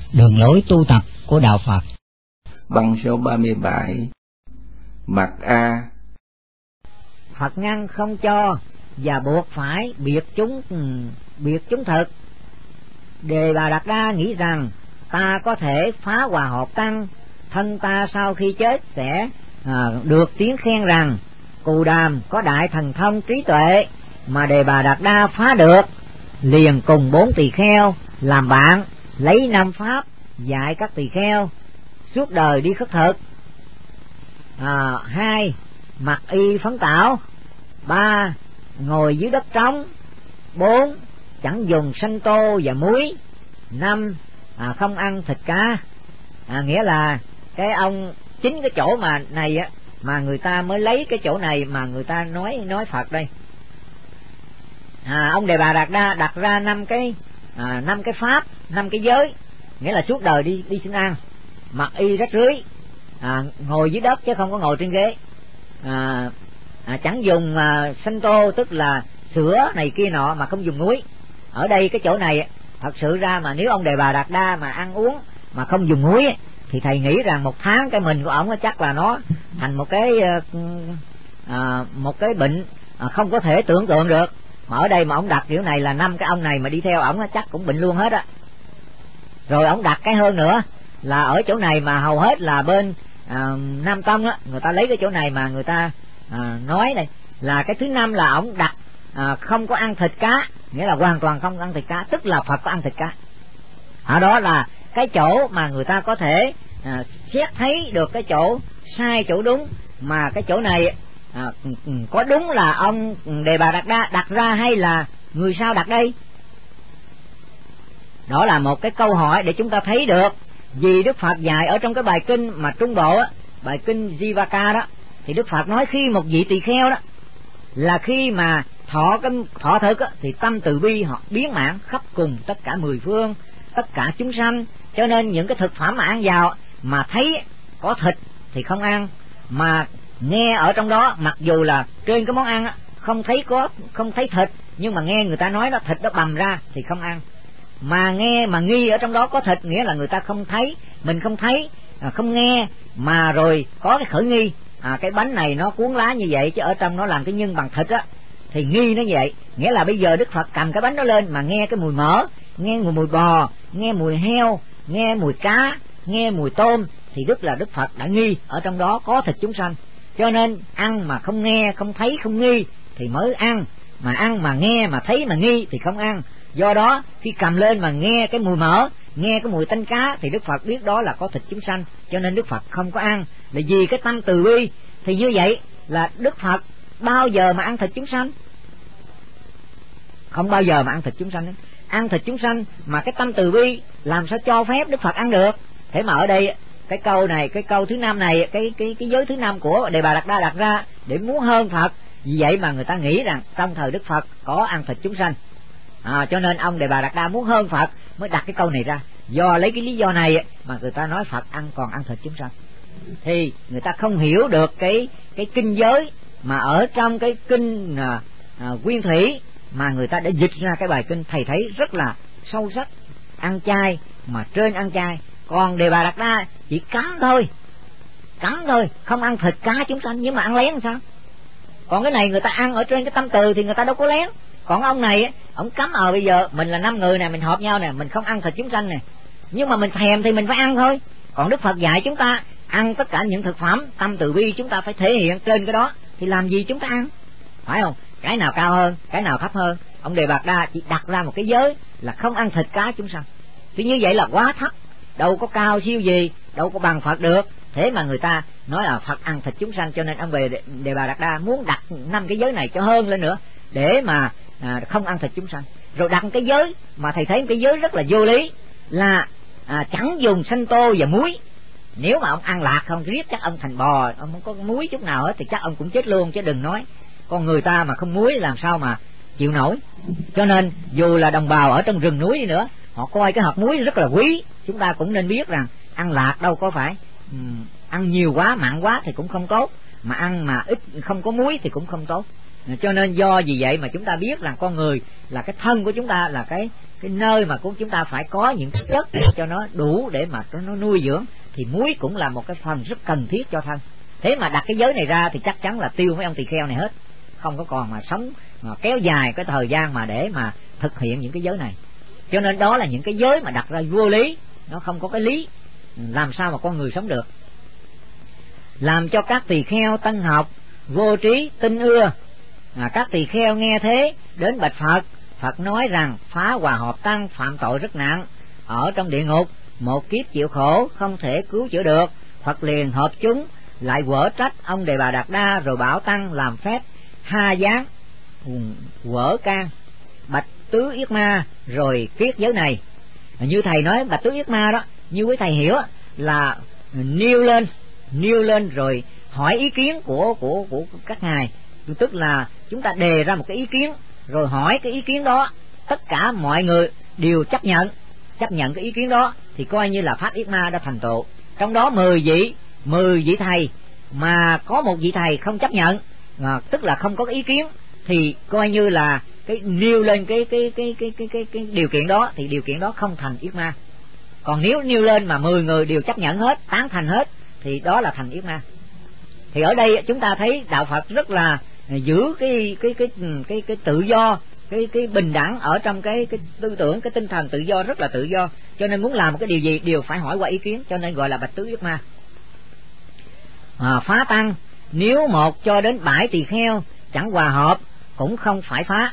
đường lối tu tập của Đạo Phật. Băng số 37. Mặt A. Phật ngăn không cho và buộc phải biệt chúng thực. Đề Bà Đạt Đa nghĩ rằng ta có thể phá hòa hợp tăng, thân ta sau khi chết sẽ được tiếng khen rằng Cù Đàm có đại thần thông trí tuệ, mà Đề Bà Đạt Đa phá được, liền cùng 4 tỳ kheo làm bạn, lấy 5 pháp dạy các tỳ kheo suốt đời đi khất thực. 2. Mặc y phấn tảo. 3. Ngồi dưới đất trống. 4. Chẳng dùng sanh tô và muối. 5. Không ăn thịt cá. Nghĩa là cái ông chính cái chỗ mà này á, mà người ta mới lấy cái chỗ này mà người ta nói Phật đây. Ông Đề Bà Đạt Đa đặt ra 5 cái pháp, 5 cái giới, nghĩa là suốt đời đi xin ăn, mặc y rách rưới, ngồi dưới đất chứ không có ngồi trên ghế, chẳng dùng sanh tô tức là sữa này kia nọ mà không dùng muối. Ở đây cái chỗ này thật sự ra mà nếu ông Đề Bà Đạt Đa mà ăn uống mà không dùng muối thì thầy nghĩ rằng 1 tháng cái mình của ổng chắc là nó thành một cái bệnh không có thể tưởng tượng được. Mà ở đây mà ổng đặt kiểu này là 5 cái ông này mà đi theo ổng chắc cũng bệnh luôn hết á. Rồi ổng đặt cái hơn nữa là ở chỗ này mà hầu hết là bên Nam Tông á, người ta lấy cái chỗ này mà người ta nói này là cái thứ 5 là ổng đặt không có ăn thịt cá, nghĩa là hoàn toàn không ăn thịt cá, tức là Phật có ăn thịt cá. Đó là cái chỗ mà người ta có thể xét thấy được cái chỗ sai chỗ đúng, mà cái chỗ này có đúng là ông Đề Bà Đạt Đa đặt ra hay là người sao đặt đây? Đó là một cái câu hỏi để chúng ta thấy được. Vì Đức Phật dạy ở trong cái bài kinh mà Trung Bộ á, bài kinh Jivaka đó, thì Đức Phật nói khi một vị tỳ kheo đó là khi mà thọ thực á, thì tâm từ bi họ biến mãn khắp cùng tất cả 10 phương, tất cả chúng sanh. Cho nên những cái thực phẩm mà ăn vào mà thấy có thịt thì không ăn, mà nghe ở trong đó mặc dù là trên cái món ăn á, không thấy thịt, nhưng mà nghe người ta nói đó thịt nó bầm ra thì không ăn. Mà nghe mà nghi ở trong đó có thịt, nghĩa là người ta không thấy, mình không thấy, không nghe, mà rồi có cái khởi nghi, cái bánh này nó cuốn lá như vậy chứ ở trong nó làm cái nhân bằng thịt á, thì nghi nó vậy. Nghĩa là bây giờ Đức Phật cầm cái bánh đó lên mà nghe cái mùi mỡ, nghe mùi bò, nghe mùi heo, nghe mùi cá, nghe mùi tôm, thì Đức Phật đã nghi ở trong đó có thịt chúng sanh. Cho nên ăn mà không nghe, không thấy, không nghi thì mới ăn, mà ăn mà nghe mà thấy mà nghi thì không ăn. Do đó khi cầm lên mà nghe cái mùi mỡ, nghe cái mùi tanh cá thì Đức Phật biết đó là có thịt chúng sanh, cho nên Đức Phật không có ăn. Là vì cái tâm từ bi. Thì như vậy là Đức Phật bao giờ mà ăn thịt chúng sanh? Không bao giờ mà ăn thịt chúng sanh. Ăn thịt chúng sanh mà cái tâm từ bi làm sao cho phép Đức Phật ăn được? Thế mà ở đây cái câu này, cái câu thứ 5 này, cái giới thứ 5 của Đề Bà Đạt Đa đặt ra để muốn hơn Phật. Vì vậy mà người ta nghĩ rằng trong thời Đức Phật có ăn thịt chúng sanh. Cho nên ông Đề Bà Đạt Đa muốn hơn Phật mới đặt cái câu này ra. Do lấy cái lý do này mà người ta nói Phật còn ăn thịt chúng sanh. Thì người ta không hiểu được cái kinh giới mà ở trong cái kinh Nguyên Thủy mà người ta đã dịch ra cái bài kinh, thầy thấy rất là sâu sắc. Ăn chay mà trên ăn chay, còn Đề Bà Đạt Đa chỉ cấm thôi, không ăn thịt cá chúng sanh, nhưng mà ăn lén làm sao? Còn cái này người ta ăn ở trên cái tâm từ thì người ta đâu có lén. Còn ông này ông cấm bây giờ mình là 5 người nè, mình họp nhau nè, mình không ăn thịt chúng sanh nè, nhưng mà mình thèm thì mình phải ăn thôi. Còn Đức Phật dạy chúng ta ăn tất cả những thực phẩm, tâm từ bi chúng ta phải thể hiện trên cái đó, thì làm gì chúng ta ăn, phải không? Cái nào cao hơn, cái nào thấp hơn? Ông Đề Bà Đạt Đa chỉ đặt ra một cái giới là không ăn thịt cá chúng sanh. Thì như vậy là quá thấp, đâu có cao siêu gì, đâu có bằng Phật được. Thế mà người ta nói là Phật ăn thịt chúng sanh, cho nên ông Đề Bà Đạt Đa muốn đặt 5 cái giới này cho hơn lên nữa, để mà không ăn thịt chúng sanh. Rồi đặt cái giới mà thầy thấy cái giới rất là vô lý là chẳng dùng sanh tô và muối. Nếu mà ông ăn lạc không riết chắc ông thành bò, ông không có muối chút nào hết thì chắc ông cũng chết luôn, chứ đừng nói con người ta mà không muối làm sao mà chịu nổi. Cho nên dù là đồng bào ở trong rừng núi đi nữa, họ coi cái hạt muối rất là quý. Chúng ta cũng nên biết rằng ăn lạc đâu có phải ăn nhiều quá, mặn quá thì cũng không tốt, mà ăn mà ít không có muối thì cũng không tốt. Cho nên do vì vậy mà chúng ta biết rằng con người là cái thân của chúng ta, là cái nơi mà của chúng ta phải có những chất cho nó đủ để mà nó nuôi dưỡng, thì muối cũng là một cái phần rất cần thiết cho thân. Thế mà đặt cái giới này ra thì chắc chắn là tiêu mấy ông tỳ kheo này hết, không có còn mà sống mà kéo dài cái thời gian mà để mà thực hiện những cái giới này. Cho nên đó là những cái giới mà đặt ra vô lý, nó không có cái lý, làm sao mà con người sống được. Làm cho các tỳ kheo tân học vô trí tinh ưa. Các tỳ kheo nghe thế đến bạch Phật. Phật nói rằng phá hòa hợp tăng phạm tội rất nặng, ở trong địa ngục một kiếp chịu khổ, không thể cứu chữa được. Phật liền hợp chúng lại quở trách ông Đề Bà Đạt Đa, rồi bảo tăng làm phép ha giáng quở can bạch tứ yết ma, rồi kiết giới này. Như thầy nói bạch tứ yết ma đó, như quý thầy hiểu là nêu lên rồi hỏi ý kiến của các ngài, tức là chúng ta đề ra một cái ý kiến rồi hỏi cái ý kiến đó, tất cả mọi người đều chấp nhận cái ý kiến đó, thì coi như là pháp yết ma đã thành tựu. Trong đó 10 vị thầy mà có một vị thầy không chấp nhận, tức là không có cái ý kiến, thì coi như là cái nêu lên cái điều kiện đó, thì điều kiện đó không thành yết ma. Còn nếu nêu lên mà 10 người đều chấp nhận hết, tán thành hết, thì đó là thành yết ma. Thì ở đây chúng ta thấy đạo Phật rất là giữ cái tự do, cái bình đẳng ở trong cái tư tưởng, cái tinh thần tự do, rất là tự do. Cho nên muốn làm một cái điều gì đều phải hỏi qua ý kiến, cho nên gọi là bạch tứ yết ma. Phá tăng, nếu 1 cho đến 7 tỳ kheo chẳng hòa hợp cũng không phải phá.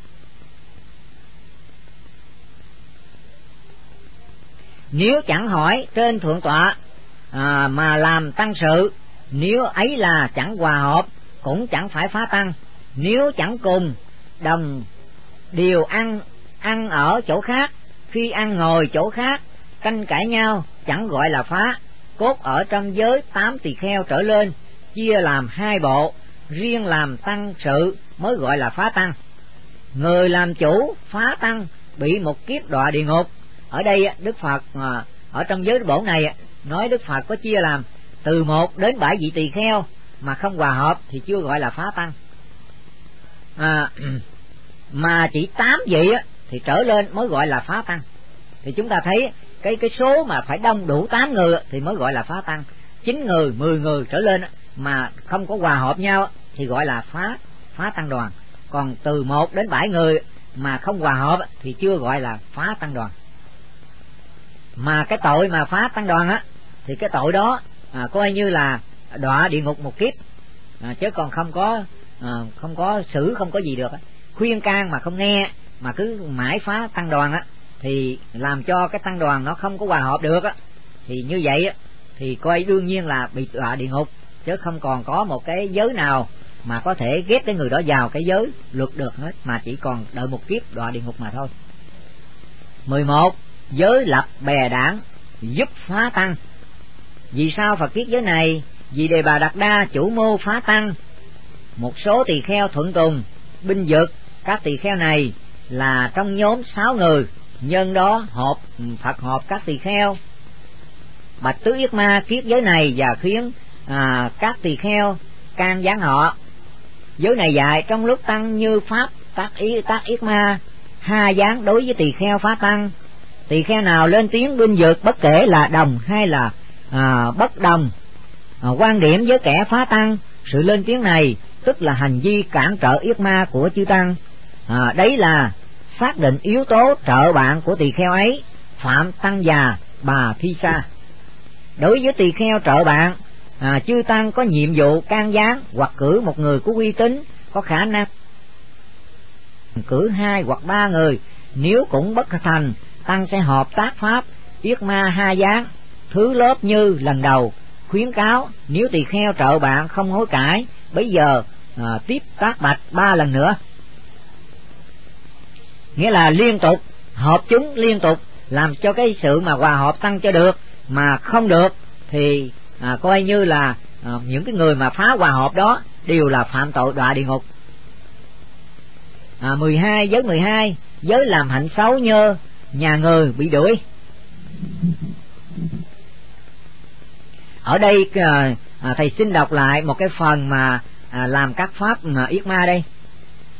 Nếu chẳng hỏi trên thượng tọa mà làm tăng sự, nếu ấy là chẳng hòa hợp cũng chẳng phải phá tăng. Nếu chẳng cùng đồng điều ăn ở chỗ khác, khi ăn ngồi chỗ khác, tranh cãi nhau, chẳng gọi là phá. Cốt ở trong giới 8 tỳ kheo trở lên, chia làm 2 bộ, riêng làm tăng sự mới gọi là phá tăng. Người làm chủ phá tăng bị một kiếp đọa địa ngục. Ở đây Đức Phật ở trong giới bổ này nói Đức Phật có chia làm từ 1 đến 7 vị tỳ kheo mà không hòa hợp thì chưa gọi là phá tăng. Mà chỉ 8 vị thì trở lên mới gọi là phá tăng. Thì chúng ta thấy cái số mà phải đông đủ 8 người thì mới gọi là phá tăng. 9 người, 10 người trở lên mà không có hòa hợp nhau thì gọi là phá tăng đoàn. Còn từ 1 đến 7 người mà không hòa hợp thì chưa gọi là phá tăng đoàn. Mà cái tội mà phá tăng đoàn thì cái tội đó coi như là đọa địa ngục một kiếp, chứ còn không có xử, không có gì được. Khuyên can mà không nghe mà cứ mãi phá tăng đoàn thì làm cho cái tăng đoàn nó không có hòa hợp được thì như vậy thì coi đương nhiên là bị đọa địa ngục, chứ không còn có một cái giới nào mà có thể ghép cái người đó vào cái giới luật được hết, mà chỉ còn đợi một kiếp đọa địa ngục mà thôi. 11. Giới lập bè đảng giúp phá tăng. Vì sao Phật viết giới này? Vì Đề Bà Đạt Đa chủ mưu phá tăng, một số tỳ kheo thuận tùng binh vực. Các tỳ kheo này là trong nhóm 6 người, nhân đó Phật họp các tỳ kheo bạch tứ yết ma kiết giới này và khiến các tỳ kheo can gián họ. Giới này dạy trong lúc tăng như pháp tác yết ma ha gián đối với tỳ kheo phá tăng. Tỳ kheo nào lên tiếng binh vực, bất kể là đồng hay là bất đồng, quan điểm với kẻ phá tăng, sự lên tiếng này tức là hành vi cản trở yết ma của chư tăng. Đấy là xác định yếu tố trợ bạn của tỳ kheo ấy, phạm tăng già bà thi sa. Đối với tỳ kheo trợ bạn, chư tăng có nhiệm vụ can gián hoặc cử một người có uy tín, có khả năng cử 2 hoặc 3 người. Nếu cũng bất thành, tăng sẽ hợp tác pháp yết ma ha gián thứ lớp như lần đầu. Khuyến cáo nếu tỳ kheo trợ bạn không hối cải, bây giờ tiếp tác bạch 3 lần nữa. Nghĩa là liên tục hợp chúng, liên tục làm cho cái sự mà hòa hợp tăng cho được, mà không được thì coi như là những cái người mà phá hòa hợp đó đều là phạm tội đọa địa ngục. 12. Giới 12. Giới làm hạnh xấu như nhà người bị đuổi. Ở đây thầy xin đọc lại một cái phần mà làm các pháp yết ma đây.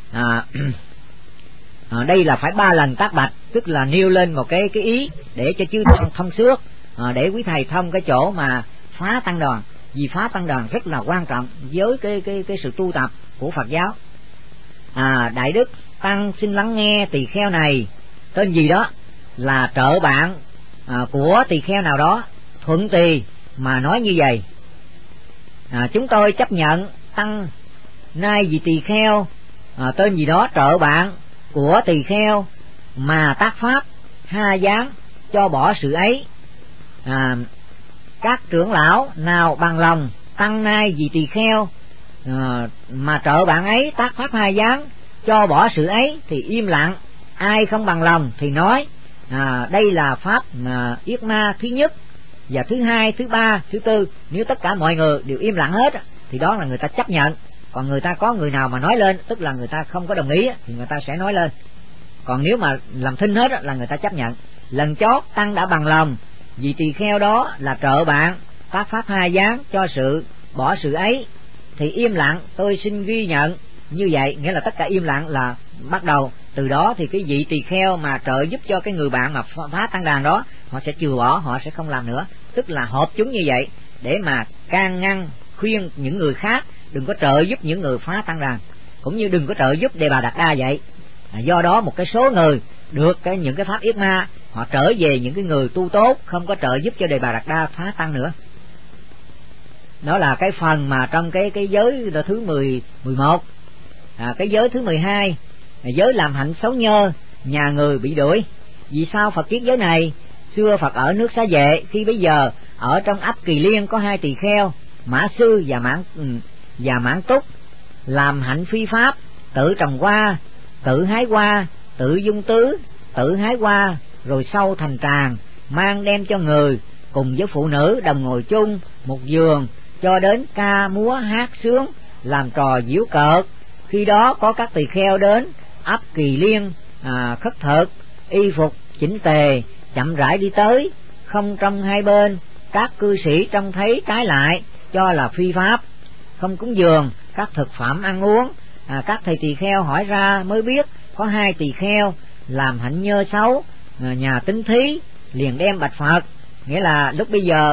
Đây là phải 3 lần tác bạch, tức là nêu lên một cái ý để cho chư thông suốt, để quý thầy thông cái chỗ mà phá tăng đoàn. Vì phá tăng đoàn rất là quan trọng với cái sự tu tập của Phật giáo. Đại đức tăng xin lắng nghe tỳ kheo này tên gì đó là trợ bạn của tỳ kheo nào đó, thuận tỳ mà nói như vậy: chúng tôi chấp nhận tăng nay vì tỳ kheo tên gì đó trợ bạn của tỳ kheo mà tác pháp ha giáng cho bỏ sự ấy. Các trưởng lão nào bằng lòng tăng nay vì tỳ kheo mà trợ bạn ấy tác pháp ha giáng cho bỏ sự ấy thì im lặng, ai không bằng lòng thì nói. Đây là pháp yết ma thứ nhất, và thứ hai, thứ ba, thứ tư. Nếu tất cả mọi người đều im lặng hết thì đó là người ta chấp nhận. Còn người ta có người nào mà nói lên, tức là người ta không có đồng ý thì người ta sẽ nói lên. Còn nếu mà làm thinh hết là người ta chấp nhận. Lần chót tăng đã bằng lòng vì tỳ kheo đó là trợ bạn tác pháp ha giáng cho sự bỏ sự ấy thì im lặng, tôi xin ghi nhận như vậy. Nghĩa là tất cả im lặng là bắt đầu từ đó thì cái vị tỳ kheo mà trợ giúp cho cái người bạn mà phá tăng đàn đó, họ sẽ trừ bỏ, họ sẽ không làm nữa. Tức là hợp chúng như vậy để mà can ngăn khuyên những người khác đừng có trợ giúp những người phá tăng đàn, cũng như đừng có trợ giúp Đề Bà Đạt Đa vậy. Do đó một cái số người được những cái pháp yết ma, họ trở về những cái người tu tốt, không có trợ giúp cho Đề Bà Đạt Đa phá tăng nữa. Đó là cái phần mà trong cái giới thứ 11. Cái giới thứ 12, giới làm hạnh xấu nhơ, nhà người bị đuổi. Vì sao Phật kiết giới này? Xưa Phật ở nước Xá Vệ, khi bấy giờ ở trong ấp Kỳ Liên có 2 tỳ kheo, Mã Sư và Mãn Túc, làm hạnh phi pháp, tự trồng hoa, tự hái hoa, tự dung tứ, tự hái hoa, rồi sau thành tràng, mang đem cho người, cùng với phụ nữ đồng ngồi chung một giường, cho đến ca múa hát sướng, làm trò giễu cợt. Khi đó có các tỳ kheo đến ấp Kỳ Liên khất thực, y phục chỉnh tề, chậm rãi đi tới, không trong hai bên. Các cư sĩ trông thấy trái lại, cho là phi pháp, không cúng dường các thực phẩm ăn uống. Các thầy tỳ kheo hỏi ra mới biết có 2 tỳ kheo làm hạnh nhơ xấu, nhà tính thí, liền đem bạch Phật. Nghĩa là lúc bây giờ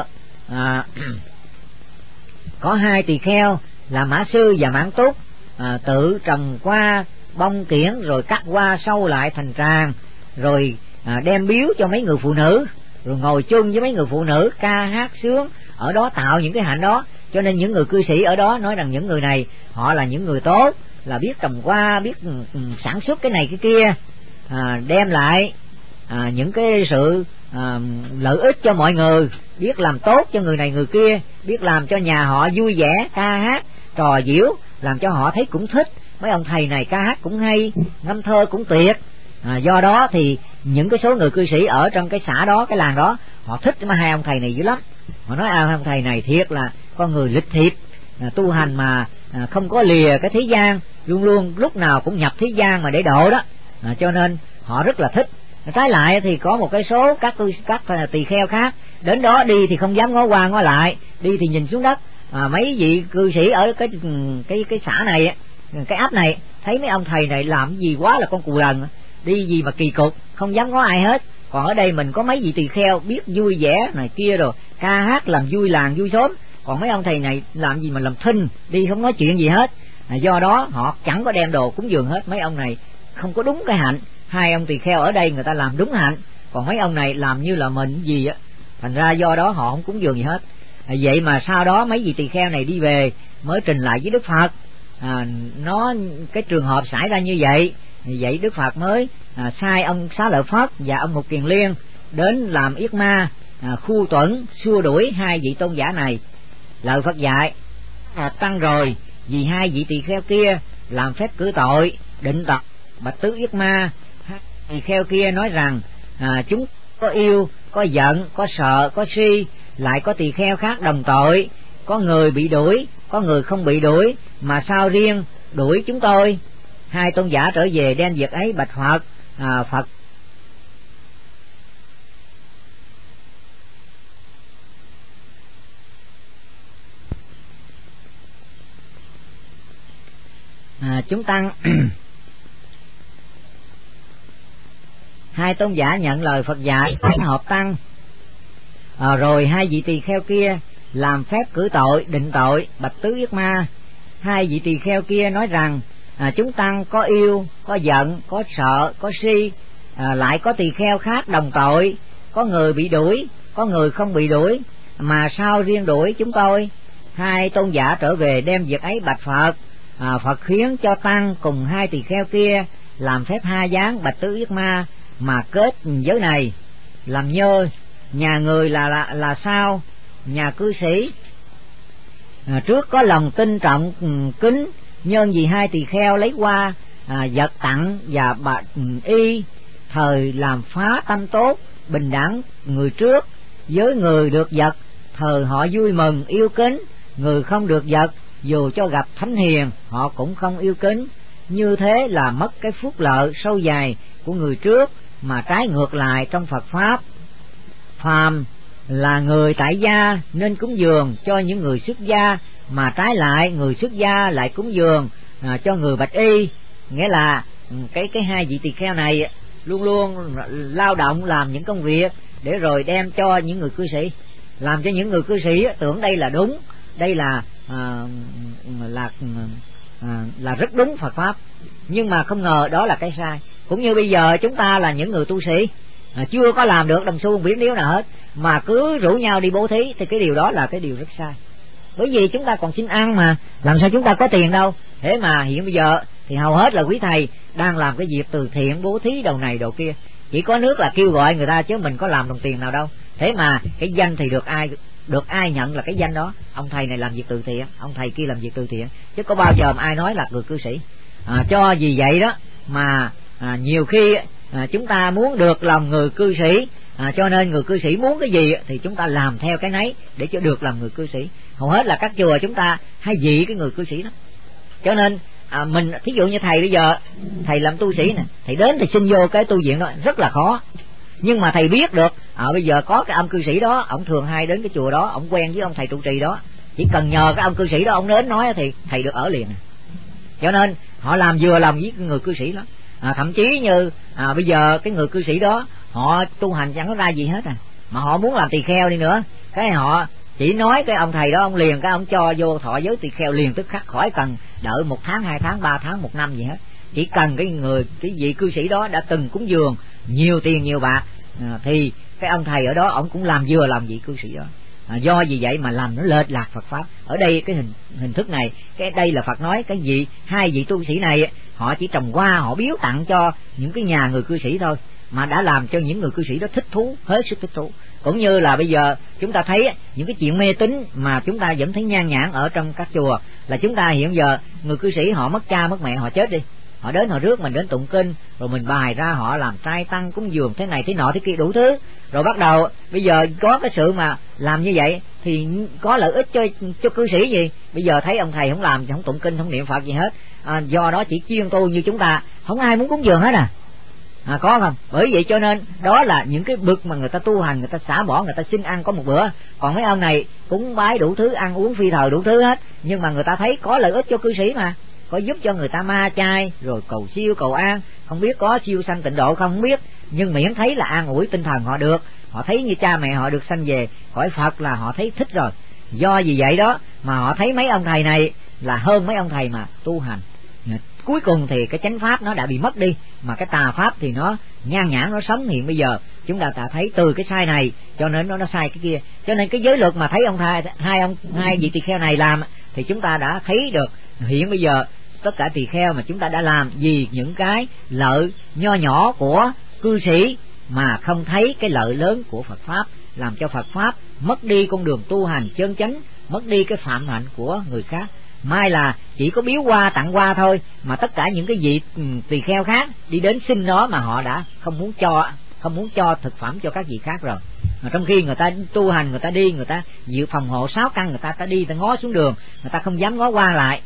có 2 tỳ kheo là Mã Sư và Mãn Túc tự trồng hoa bông kiển, rồi cắt hoa sâu lại thành tràng, rồi đem biếu cho mấy người phụ nữ, rồi ngồi chung với mấy người phụ nữ ca hát sướng, ở đó tạo những cái hạnh đó. Cho nên những người cư sĩ ở đó nói rằng những người này họ là những người tốt, là biết trồng hoa, biết sản xuất cái này cái kia, đem lại những cái sự lợi ích cho mọi người, biết làm tốt cho người này người kia, biết làm cho nhà họ vui vẻ, ca hát trò giễu, làm cho họ thấy cũng thích. Mấy ông thầy này ca hát cũng hay, ngâm thơ cũng tuyệt. Do đó thì những cái số người cư sĩ ở trong cái xã đó, cái làng đó, họ thích mà 2 ông thầy này dữ lắm. Họ nói 2 ông thầy này thiệt là con người lịch thiệp, tu hành mà không có lìa cái thế gian, luôn luôn lúc nào cũng nhập thế gian mà để độ đó. Cho nên họ rất là thích. Trái lại thì có một cái số các tỳ kheo khác đến đó đi thì không dám ngó qua ngó lại, đi thì nhìn xuống đất. Mấy vị cư sĩ ở cái xã này, cái ấp này, thấy mấy ông thầy này làm gì quá là con cù lần, đi gì mà kỳ cục, không dám ngó ai hết. Còn ở đây mình có mấy vị tỳ kheo biết vui vẻ này kia, rồi ca hát làm vui làng vui xóm. Còn mấy ông thầy này làm gì mà làm thinh, đi không nói chuyện gì hết. Do đó họ chẳng có đem đồ cúng dường hết. Mấy ông này không có đúng cái hạnh. 2 ông tỳ kheo ở đây người ta làm đúng hạnh, còn mấy ông này làm như là mình gì á, thành ra do đó họ không cúng dường gì hết. Vậy mà sau đó mấy vị tỳ kheo này đi về mới trình lại với Đức Phật. Cái trường hợp xảy ra như vậy, vậy Đức Phật mới sai ông Xá Lợi Phất và ông Mục Kiền Liên đến làm yết ma, khu tuẫn xua đuổi 2 vị tôn giả này. Lời Phật dạy tăng rồi, vì 2 vị tỳ kheo kia làm phép cử tội, định tật bạch tứ yết ma. Tỳ kheo kia nói rằng chúng có yêu, có giận, có sợ, có si, lại có tỳ kheo khác đồng tội, có người bị đuổi, có người không bị đuổi, mà sao riêng đuổi chúng tôi? 2 tôn giả trở về đem việc ấy bạch Phật. Phật chúng tăng hai tôn giả nhận lời Phật dạy họp tăng. Rồi hai vị tỳ kheo kia làm phép cử tội định tội bạch Tứ Yết Ma. Hai vị tỳ kheo kia nói rằng chúng tăng có yêu, có giận, có sợ, có si, lại có tỳ kheo khác đồng tội, có người bị đuổi, có người không bị đuổi, mà sao riêng đuổi chúng tôi? Hai tôn giả trở về đem việc ấy bạch Phật. Phật khiến cho tăng cùng hai tỳ kheo kia làm phép hai dáng bạch Tứ Yết Ma mà kết giới này. Làm nhơ nhà người là sao? Nhà cư sĩ trước có lòng tin trọng kính, nhân vì hai tỳ kheo lấy qua vật tặng và bạch y, thời làm phá tâm tốt bình đẳng người trước với người được vật, thời họ vui mừng yêu kính. Người không được vật dù cho gặp thánh hiền họ cũng không yêu kính. Như thế là mất cái phúc lợi sâu dài của người trước, mà trái ngược lại trong Phật pháp. Phàm là người tại gia nên cúng dường cho những người xuất gia, mà trái lại người xuất gia lại cúng dường cho người bạch y. Nghĩa là cái hai vị tỳ kheo này luôn luôn lao động làm những công việc để rồi đem cho những người cư sĩ, làm cho những người cư sĩ tưởng đây là đúng, đây là rất đúng Phật pháp, nhưng mà không ngờ đó là cái sai. Cũng như bây giờ chúng ta là những người tu sĩ, chưa có làm được đồng xu biến điếu nào hết mà cứ rủ nhau đi bố thí, thì cái điều đó là cái điều rất sai. Bởi vì chúng ta còn xin ăn mà, làm sao chúng ta có tiền đâu. Thế mà hiện bây giờ thì hầu hết là quý thầy đang làm cái việc từ thiện bố thí đầu này đầu kia, chỉ có nước là kêu gọi người ta chứ mình có làm đồng tiền nào đâu. Thế mà cái danh thì được ai nhận là cái danh đó, ông thầy này làm việc từ thiện, ông thầy kia làm việc từ thiện, chứ có bao giờ mà ai nói là người cư sĩ. Cho vì vậy đó mà nhiều khi chúng ta muốn được lòng người cư sĩ, cho nên người cư sĩ muốn cái gì thì chúng ta làm theo cái nấy để cho được làm người cư sĩ. Hầu hết là các chùa chúng ta hay dị cái người cư sĩ đó. Cho nên mình thí dụ như thầy bây giờ thầy làm tu sĩ nè, thầy đến thì xin vô cái tu viện đó rất là khó, nhưng mà thầy biết được bây giờ có cái ông cư sĩ đó, ông thường hay đến cái chùa đó, ông quen với ông thầy trụ trì đó, chỉ cần nhờ cái ông cư sĩ đó ông đến nói thì thầy được ở liền. Cho nên họ làm vừa lòng với người cư sĩ đó. Thậm chí như bây giờ cái người cư sĩ đó họ tu hành chẳng có ra gì hết mà họ muốn làm tỳ kheo đi nữa, cái họ chỉ nói cái ông thầy đó, ông liền cái ông cho vô thọ giới tỳ kheo liền tức khắc, khỏi cần đợi 1 tháng 2 tháng 3 tháng 1 năm gì hết. Chỉ cần cái vị cư sĩ đó đã từng cúng dường nhiều tiền nhiều bạc thì cái ông thầy ở đó ông cũng làm vừa làm vị cư sĩ đó. Do vì vậy mà làm nó lệch lạc Phật pháp. Ở đây cái hình thức này, cái đây là Phật nói cái vị hai vị tu sĩ này họ chỉ trồng hoa, họ biếu tặng cho những cái nhà người cư sĩ thôi, mà đã làm cho những người cư sĩ đó thích thú, hết sức thích thú. Cũng như là bây giờ chúng ta thấy những cái chuyện mê tín mà chúng ta vẫn thấy nhan nhản ở trong các chùa, là chúng ta hiện giờ người cư sĩ họ mất cha mất mẹ, họ chết đi, họ đến họ rước mình đến tụng kinh, rồi mình bài ra họ làm trai tăng cúng dường thế này thế nọ thế kia đủ thứ, rồi bắt đầu bây giờ có cái sự mà làm như vậy thì có lợi ích cho cư sĩ gì? Bây giờ thấy ông thầy không làm, không tụng kinh, không niệm Phật gì hết, do đó chỉ chuyên tu như chúng ta, không ai muốn cúng dường hết có không? Bởi vậy cho nên đó là những cái bậc mà người ta tu hành, người ta xả bỏ, người ta xin ăn có một bữa. Còn mấy ông này cúng bái đủ thứ, ăn uống phi thời đủ thứ hết, nhưng mà người ta thấy có lợi ích cho cư sĩ mà, có giúp cho người ta ma chay rồi cầu siêu cầu an, không biết có siêu sanh tịnh độ không biết, nhưng miễn thấy là an ủi tinh thần họ được, họ thấy như cha mẹ họ được sanh về cõi Phật là họ thấy thích rồi. Do vì vậy đó mà họ thấy mấy ông thầy này là hơn mấy ông thầy mà tu hành. Cuối cùng thì cái chánh pháp nó đã bị mất đi, mà cái tà pháp thì nó nhan nhản, nó sống. Hiện bây giờ chúng ta đã thấy từ cái sai này cho nên nó sai cái kia. Cho nên cái giới luật mà thấy ông hai vị tỳ kheo này làm thì chúng ta đã thấy được hiện bây giờ tất cả tỳ kheo mà chúng ta đã làm vì những cái lợi nho nhỏ của cư sĩ mà không thấy cái lợi lớn của Phật pháp, làm cho Phật pháp mất đi con đường tu hành chân chánh, mất đi cái phạm hạnh của người khác. Mai là chỉ có biếu hoa tặng hoa thôi, mà tất cả những cái vị tỳ kheo khác đi đến xin nó mà họ đã không muốn cho thực phẩm cho các vị khác rồi. Mà trong khi người ta tu hành, người ta đi, người ta dự phòng hộ 6 căn, người ta đi, người ta ngó xuống đường, người ta không dám ngó qua lại.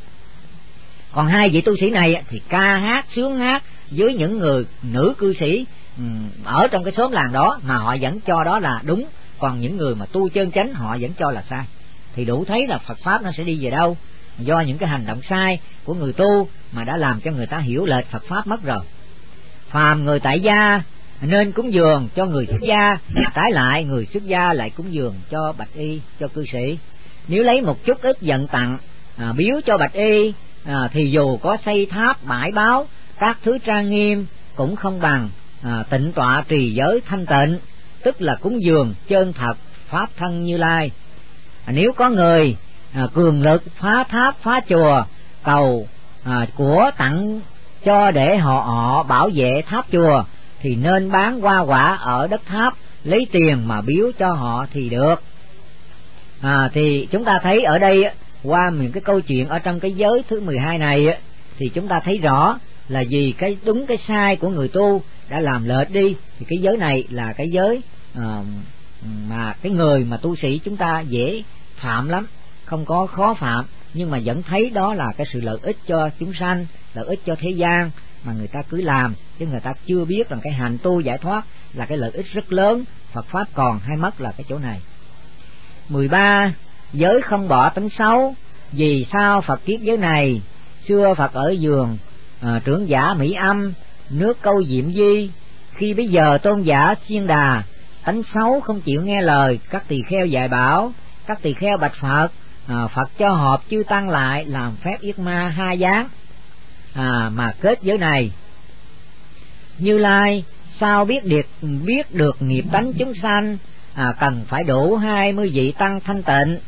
Còn hai vị tu sĩ này thì ca hát sướng hát với những người nữ cư sĩ ở trong cái xóm làng đó, mà họ vẫn cho đó là đúng, còn những người mà tu chân chánh họ vẫn cho là sai. Thì đủ thấy là Phật pháp nó sẽ đi về đâu, do những cái hành động sai của người tu mà đã làm cho người ta hiểu lệch Phật pháp mất rồi. Phàm người tại gia nên cúng dường cho người xuất gia, trái lại người xuất gia lại cúng dường cho bạch y, cho cư sĩ. Nếu lấy một chút ít dần tặng biếu cho bạch y thì dù có xây tháp bãi báo các thứ trang nghiêm cũng không bằng tịnh tọa trì giới thanh tịnh, tức là cúng dường chân thật pháp thân Như Lai. Nếu có người cường lực phá tháp phá chùa cầu của tặng cho để họ bảo vệ tháp chùa, thì nên bán hoa quả ở đất tháp, lấy tiền mà biếu cho họ thì được. Thì chúng ta thấy ở đây qua những cái câu chuyện ở trong cái giới thứ 12 này thì chúng ta thấy rõ là vì cái đúng cái sai của người tu đã làm lệch đi, thì cái giới này là cái giới mà cái người mà tu sĩ chúng ta dễ phạm lắm, không có khó phạm, nhưng mà vẫn thấy đó là cái sự lợi ích cho chúng sanh, lợi ích cho thế gian mà người ta cứ làm, chứ người ta chưa biết rằng cái hành tu giải thoát là cái lợi ích rất lớn, Phật pháp còn hay mất là cái chỗ này. 13. Giới không bỏ tính xấu. Vì sao Phật kiết giới này? Xưa Phật ở giường trưởng giả Mỹ Âm, nước Câu Diệm Di, khi bây giờ tôn giả Xiên Đà tánh xấu không chịu nghe lời, các tỳ kheo dạy bảo, các tỳ kheo bạch Phật, Phật cho họp chư tăng lại làm phép yết ma 2 giáng mà kết giới này. Như Lai sao biết được nghiệp tánh chúng sanh, cần phải đủ 20 vị tăng thanh tịnh.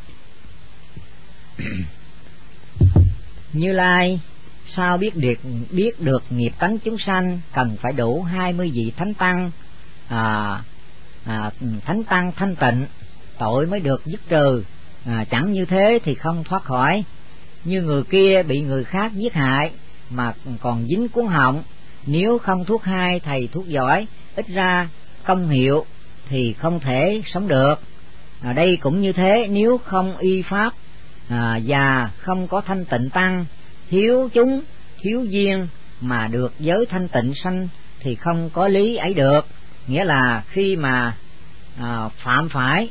Như Lai sao biết được nghiệp tánh chúng sanh, cần phải đủ 20 vị thánh tăng thánh tăng thanh tịnh, tội mới được dứt trừ, chẳng như thế thì không thoát khỏi. Như người kia bị người khác giết hại mà còn dính cuốn họng, nếu không thuốc hay thầy thuốc giỏi, ít ra công hiệu thì không thể sống được. Đây cũng như thế, nếu không y pháp và không có thanh tịnh tăng, thiếu chúng thiếu duyên mà được giới thanh tịnh sanh thì không có lý ấy được. Nghĩa là khi mà phạm phải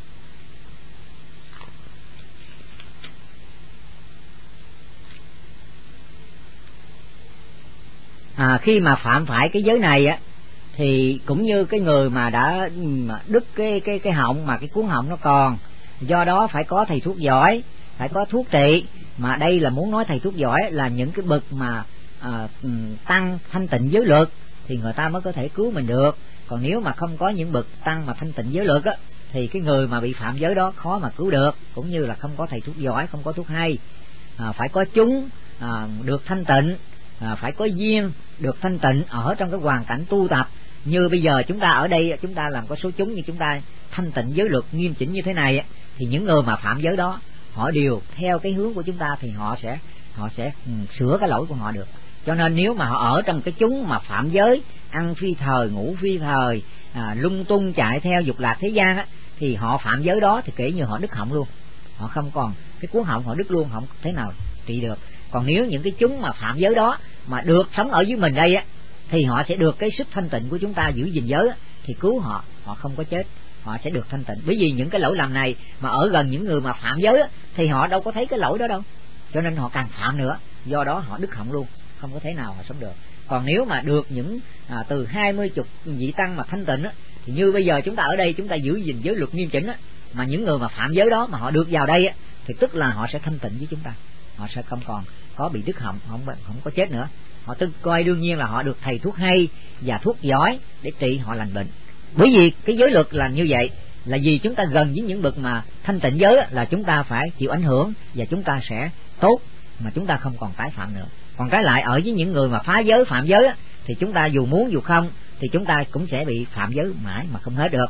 khi mà phạm phải cái giới này á, thì cũng như cái người mà đã đứt cái họng mà cái cuốn họng nó còn, do đó phải có thầy thuốc giỏi, phải có thuốc trị. Mà đây là muốn nói thầy thuốc giỏi là những cái bậc mà tăng thanh tịnh giới luật thì người ta mới có thể cứu mình được. Còn nếu mà không có những bậc tăng mà thanh tịnh giới luật á, thì cái người mà bị phạm giới đó khó mà cứu được. Cũng như là không có thầy thuốc giỏi, không có thuốc hay, phải có chúng được thanh tịnh, phải có duyên được thanh tịnh ở trong cái hoàn cảnh tu tập. Như bây giờ chúng ta ở đây, chúng ta làm có số chúng như chúng ta thanh tịnh giới luật nghiêm chỉnh như thế này, thì những người mà phạm giới đó họ đều theo cái hướng của chúng ta, thì họ sẽ sửa cái lỗi của họ được. Cho nên nếu mà họ ở trong cái chúng mà phạm giới, ăn phi thời, ngủ phi thời, lung tung chạy theo dục lạc thế gian á, thì họ phạm giới đó thì kể như họ đứt họng luôn, họ không còn cái cuốn họng, họ đứt luôn, không thế nào trị được. Còn nếu những cái chúng mà phạm giới đó mà được sống ở dưới mình đây á, thì họ sẽ được cái sức thanh tịnh của chúng ta giữ gìn giới á, thì cứu họ, họ không có chết, họ sẽ được thanh tịnh. Bởi vì những cái lỗi lầm này mà ở gần những người mà phạm giới á, thì họ đâu có thấy cái lỗi đó đâu, cho nên họ càng phạm nữa, do đó họ đứt họng luôn, không có thể nào họ sống được. Còn nếu mà được những từ 20 vị tăng mà thanh tịnh á, thì như bây giờ chúng ta ở đây chúng ta giữ gìn giới luật nghiêm chỉnh á, mà những người mà phạm giới đó mà họ được vào đây á, thì tức là họ sẽ thanh tịnh với chúng ta, họ sẽ không còn có bị đứt họng, không có chết nữa. Họ tức coi đương nhiên là họ được thầy thuốc hay và thuốc giỏi để trị họ lành bệnh. Bởi vì cái giới luật là như vậy, là vì chúng ta gần với những bậc mà thanh tịnh giới là chúng ta phải chịu ảnh hưởng và chúng ta sẽ tốt, mà chúng ta không còn tái phạm nữa. Còn trái lại ở với những người mà phá giới phạm giới thì chúng ta dù muốn dù không thì chúng ta cũng sẽ bị phạm giới mãi mà không hết được.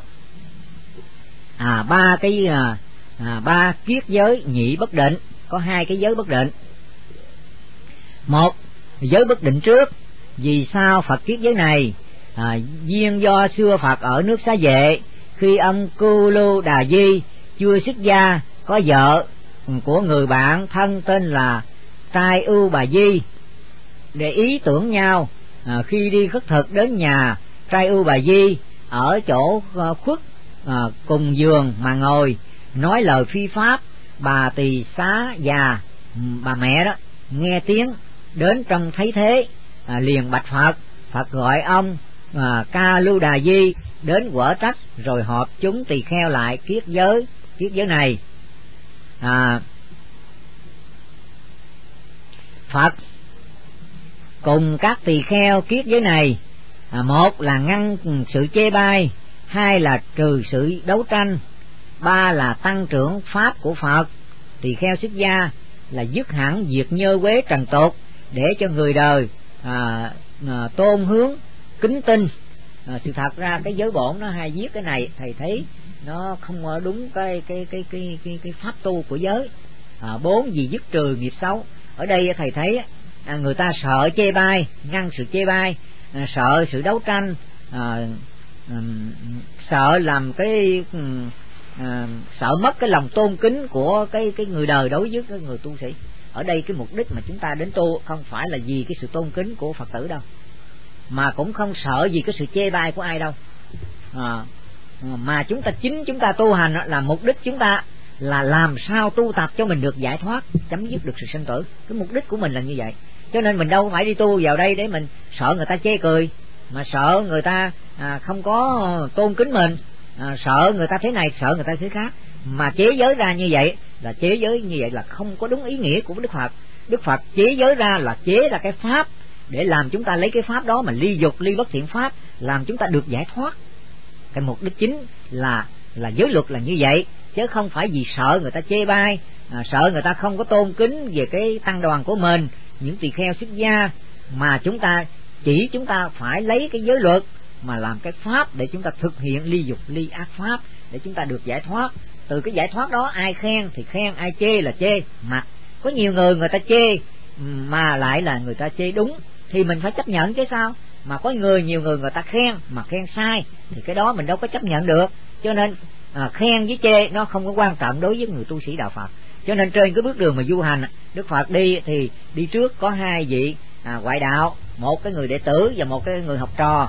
Ba kiết giới nhị bất định, có 2 cái giới bất định. Một, giới bất định trước. Vì sao Phật kiết giới này? Duyên do xưa Phật ở nước Xá Vệ, khi ông Cưu Lưu Đà Di chưa xuất gia, có vợ của người bạn thân tên là Trai Ưu Bà Di, để ý tưởng nhau. Khi đi khất thực đến nhà Trai Ưu Bà Di ở chỗ khuất cùng giường mà ngồi nói lời phi pháp. Bà tỳ xá già, bà mẹ đó, nghe tiếng đến trong thấy thế, liền bạch Phật. Phật gọi ông Ca Lưu Đà Di đến quở trách, rồi họp chúng tỳ kheo lại kiết giới này. Phật cùng các tỳ kheo kiết giới này, một là ngăn sự chê bai, hai là trừ sự đấu tranh, ba là tăng trưởng pháp của Phật. Tỳ kheo xuất gia là dứt hẳn diệt nhơ quế trần tục, để cho người đời tôn hướng kính tin. Sự thật ra cái giới bổn nó hay viết cái này, thầy thấy nó không ở đúng cái pháp tu của giới. Bốn gì dứt trừ nghiệp xấu. Ở đây thầy thấy người ta sợ chê bai, ngăn sự chê bai, sợ sự đấu tranh, sợ làm sợ mất cái lòng tôn kính của cái người đời đối với cái người tu sĩ. Ở đây cái mục đích mà chúng ta đến tu không phải là vì cái sự tôn kính của Phật tử đâu, mà cũng không sợ gì cái sự chê bai của ai đâu. Mà chúng ta tu hành là mục đích chúng ta là làm sao tu tập cho mình được giải thoát, chấm dứt được sự sanh tử. Cái mục đích của mình là như vậy. Cho nên mình đâu phải đi tu vào đây để mình sợ người ta chê cười, mà sợ người ta không có tôn kính mình, sợ người ta thế này, sợ người ta thế khác. Mà chế giới ra như vậy là chế giới như vậy là không có đúng ý nghĩa của Đức Phật. Đức Phật chế giới ra là chế ra cái pháp để làm chúng ta lấy cái pháp đó mà ly dục, ly bất thiện pháp, làm chúng ta được giải thoát. Cái mục đích chính là giới luật là như vậy, chứ không phải vì sợ người ta chê bai, sợ người ta không có tôn kính về cái tăng đoàn của mình, những tỳ kheo xuất gia, mà chúng ta phải lấy cái giới luật mà làm cái pháp để chúng ta thực hiện ly dục, ly ác pháp, để chúng ta được giải thoát. Từ cái giải thoát đó ai khen thì khen, ai chê là chê. Mà có nhiều người ta chê mà lại là người ta chê đúng thì mình phải chấp nhận chứ sao. Mà có nhiều người người ta khen mà khen sai thì cái đó mình đâu có chấp nhận được. Cho nên khen với chê nó không có quan trọng đối với người tu sĩ đạo Phật. Cho nên trên cái bước đường mà du hành, Đức Phật đi thì đi trước có hai vị ngoại đạo, một cái người đệ tử và một cái người học trò.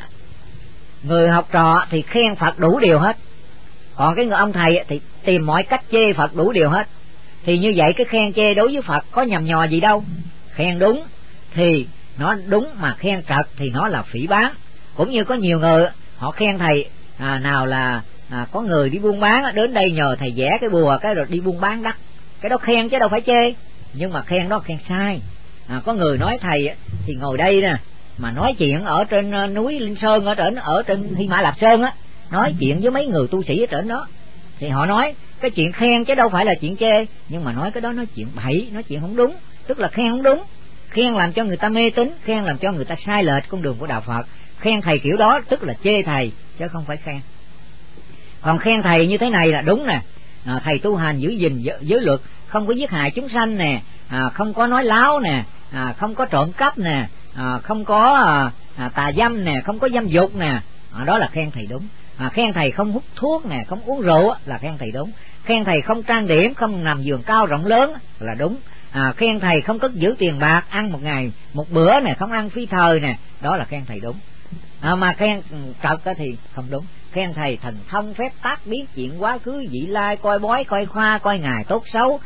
Người học trò thì khen Phật đủ điều hết, còn cái người ông thầy thì tìm mọi cách chê Phật đủ điều hết. Thì như vậy cái khen chê đối với Phật có nhầm nhò gì đâu. Khen đúng thì nó đúng, mà khen trật thì nó là phỉ báng. Cũng như có nhiều người họ khen thầy, nào là có người đi buôn bán đến đây nhờ thầy vẽ cái bùa cái rồi đi buôn bán đắt, cái đó khen chứ đâu phải chê. Nhưng mà khen đó khen sai. Có người nói thầy thì ngồi đây nè, mà nói chuyện ở trên núi Linh Sơn, ở trên Hy Mã Lạp Sơn á, nói chuyện với mấy người tu sĩ ở trên đó, thì họ nói cái chuyện khen chứ đâu phải là chuyện chê. Nhưng mà nói cái đó nói chuyện bậy, nói chuyện không đúng, tức là khen không đúng. Khen làm cho người ta mê tín, khen làm cho người ta sai lệch con đường của đạo Phật. Khen thầy kiểu đó tức là chê thầy chứ không phải khen. Còn khen thầy như thế này là đúng nè, thầy tu hành giữ gìn giới luật, không có giết hại chúng sanh nè, không có nói láo nè, không có trộm cắp nè, không có tà dâm nè, không có dâm dục nè, đó là khen thầy đúng. Khen thầy không hút thuốc nè, không uống rượu là khen thầy đúng. Khen thầy không trang điểm, không nằm giường cao rộng lớn là đúng. Khen thầy không cất giữ tiền bạc, ăn một ngày một bữa nè, không ăn phi thời nè, đó là khen thầy đúng. Mà khen trật thì không đúng. Khen thầy thần thông phép tác, biết chuyện quá khứ vị lai, coi bói coi khoa, coi ngày tốt xấu,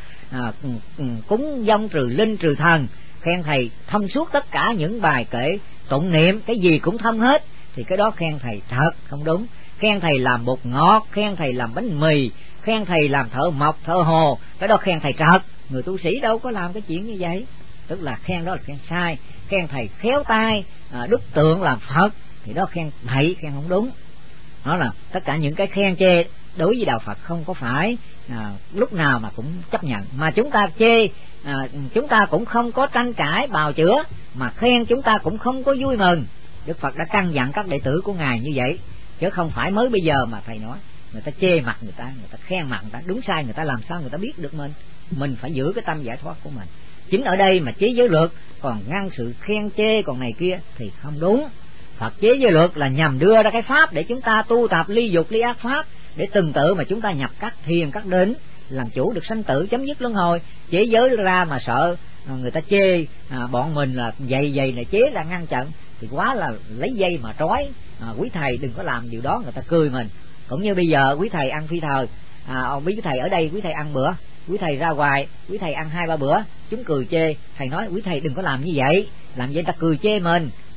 cúng dông trừ linh trừ thần. Khen thầy thông suốt tất cả những bài kệ tụng niệm, cái gì cũng thông hết, thì cái đó khen thầy thật không đúng. Khen thầy làm bột ngọt, khen thầy làm bánh mì, khen thầy làm thợ mộc thợ hồ, cái đó khen thầy trật. Người tu sĩ đâu có làm cái chuyện như vậy, tức là khen đó là khen sai. Khen thầy khéo tay đúc tượng làm Phật thì đó khen bậy, khen không đúng. Đó là tất cả những cái khen chê đối với đạo Phật không có phải lúc nào mà cũng chấp nhận. Mà chúng ta chê chúng ta cũng không có tranh cãi bào chữa, mà khen chúng ta cũng không có vui mừng. Đức Phật đã căn dặn các đệ tử của Ngài như vậy, chứ không phải mới bây giờ mà thầy nói người ta chê mặt người ta khen mặt người ta. Đúng sai người ta làm sao người ta biết được mình phải giữ cái tâm giải thoát của mình. Chính ở đây mà chế giới luật, còn ngăn sự khen chê còn này kia thì không đúng. Phật chế giới luật là nhằm đưa ra cái pháp để chúng ta tu tập ly dục ly ác pháp, để từng tự mà chúng ta nhập các thiền các định, làm chủ được sanh tử, chấm dứt luân hồi. Chế giới ra mà sợ người ta chê bọn mình là dày này chế ra ngăn chặn thì quá là lấy dây mà trói. Quý thầy đừng có làm điều đó, người ta cười mình. Cũng như bây giờ quý thầy ăn phi thời, quý thầy ở đây quý thầy ăn bữa, quý thầy ra ngoài quý thầy ăn 2-3 bữa, chúng cười chê. Thầy nói quý thầy đừng có làm như vậy, làm vậy người ta cười chê mình.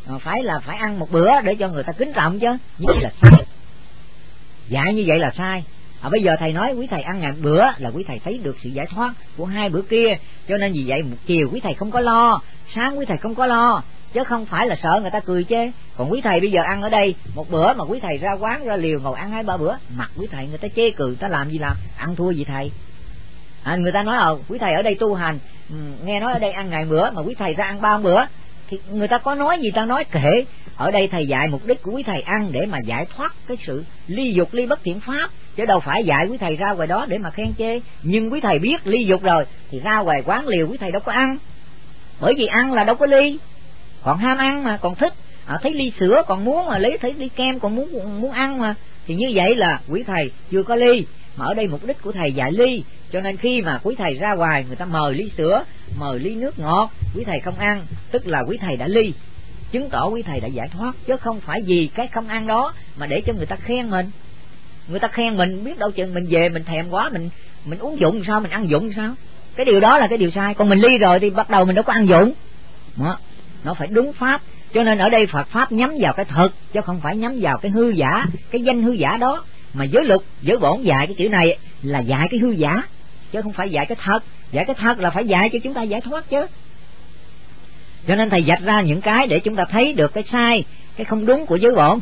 phải ăn một bữa để cho người ta kính trọng chứ, như vậy là sai. Dạy như vậy là sai. Bây giờ thầy nói quý thầy ăn ngày bữa là quý thầy thấy được sự giải thoát của 2 bữa kia, cho nên vì vậy một chiều quý thầy không có lo, sáng quý thầy không có lo, chứ không phải là sợ người ta cười chê. Còn quý thầy bây giờ ăn ở đây một bữa mà quý thầy ra quán ra liều ngồi ăn 2-3 bữa, mặt quý thầy người ta chê cười, người ta làm gì làm, ăn thua gì thầy. Người ta nói quý thầy ở đây tu hành, nghe nói ở đây ăn ngày bữa mà quý thầy ra ăn 3 bữa, thì người ta có nói gì ta nói kệ. Ở đây thầy dạy mục đích của quý thầy ăn để mà giải thoát cái sự ly dục ly bất thiện pháp, chứ đâu phải dạy quý thầy ra ngoài đó để mà khen chê. Nhưng quý thầy biết ly dục rồi thì ra ngoài quán liều quý thầy đâu có ăn, bởi vì ăn là đâu có ly, còn ham ăn mà, còn thích thấy ly sữa còn muốn mà lấy, thấy ly kem còn muốn ăn mà, thì như vậy là quý thầy chưa có ly. Mà ở đây mục đích của thầy dạy ly, cho nên khi mà quý thầy ra ngoài người ta mời ly sữa, mời ly nước ngọt, quý thầy không ăn, tức là quý thầy đã ly, chứng tỏ quý thầy đã giải thoát, chứ không phải vì cái không ăn đó mà để cho người ta khen mình. Người ta khen mình biết đâu chừng mình về mình thèm quá, mình uống dụng sao, mình ăn dụng sao, cái điều đó là cái điều sai. Còn mình ly rồi thì bắt đầu mình đâu có ăn dụng đó, nó phải đúng pháp. Cho nên ở đây Phật pháp nhắm vào cái thật, chứ không phải nhắm vào cái hư giả, cái danh hư giả đó. Mà giới luật, giới bổn dạy cái kiểu này là dạy cái hư giả, chứ không phải dạy cái thật. Dạy cái thật là phải dạy cho chúng ta giải thoát chứ. Cho nên thầy vạch ra những cái để chúng ta thấy được cái sai, cái không đúng của giới bổn.